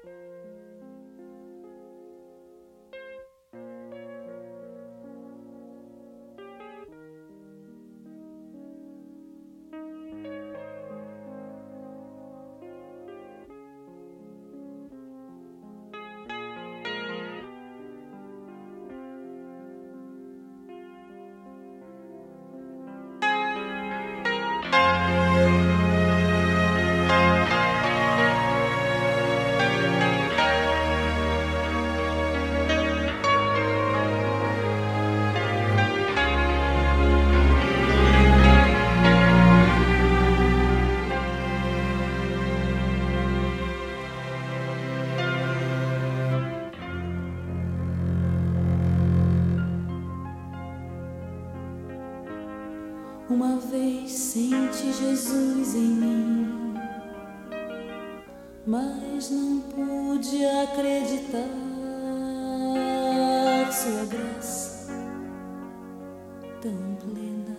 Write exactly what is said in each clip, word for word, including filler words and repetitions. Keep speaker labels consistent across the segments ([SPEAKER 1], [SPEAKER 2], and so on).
[SPEAKER 1] Uma vez senti Jesus em mim, mas não pude acreditar. Sua graça tão plena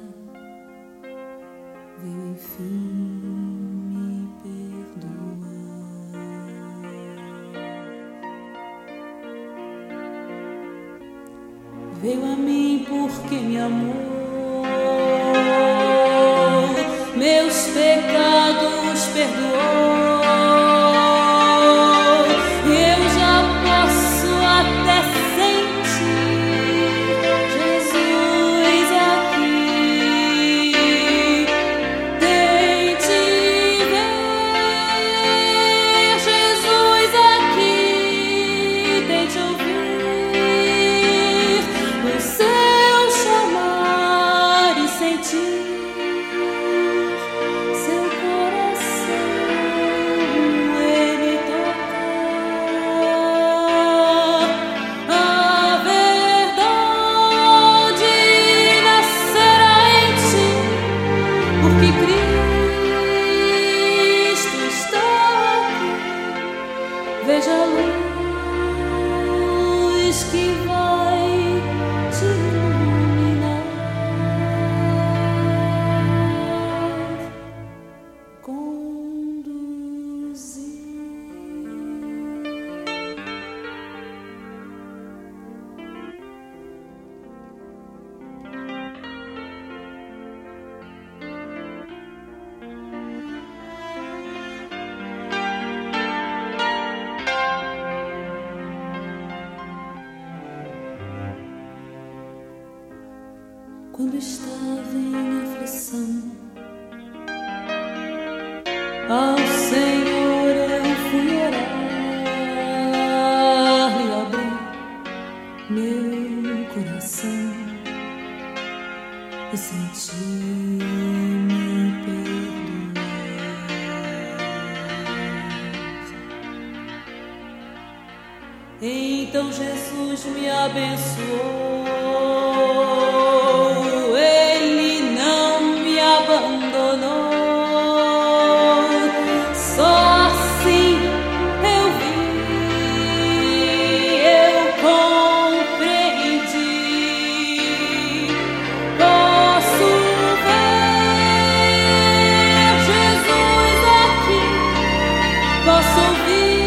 [SPEAKER 1] veio enfim me perdoar. Veio a mim porque me amou, meus pecados perdoou. Eu já posso até sentir Jesus aqui. Tente ver Jesus aqui, tente ouvir o seu chamar e sentir veja a luz que vai te iluminar, conduzir. Quando estava em aflição, ao Senhor eu fui orar e abri meu coração e senti-me perdoar. Então Jesus me abençoou. Posso ouvir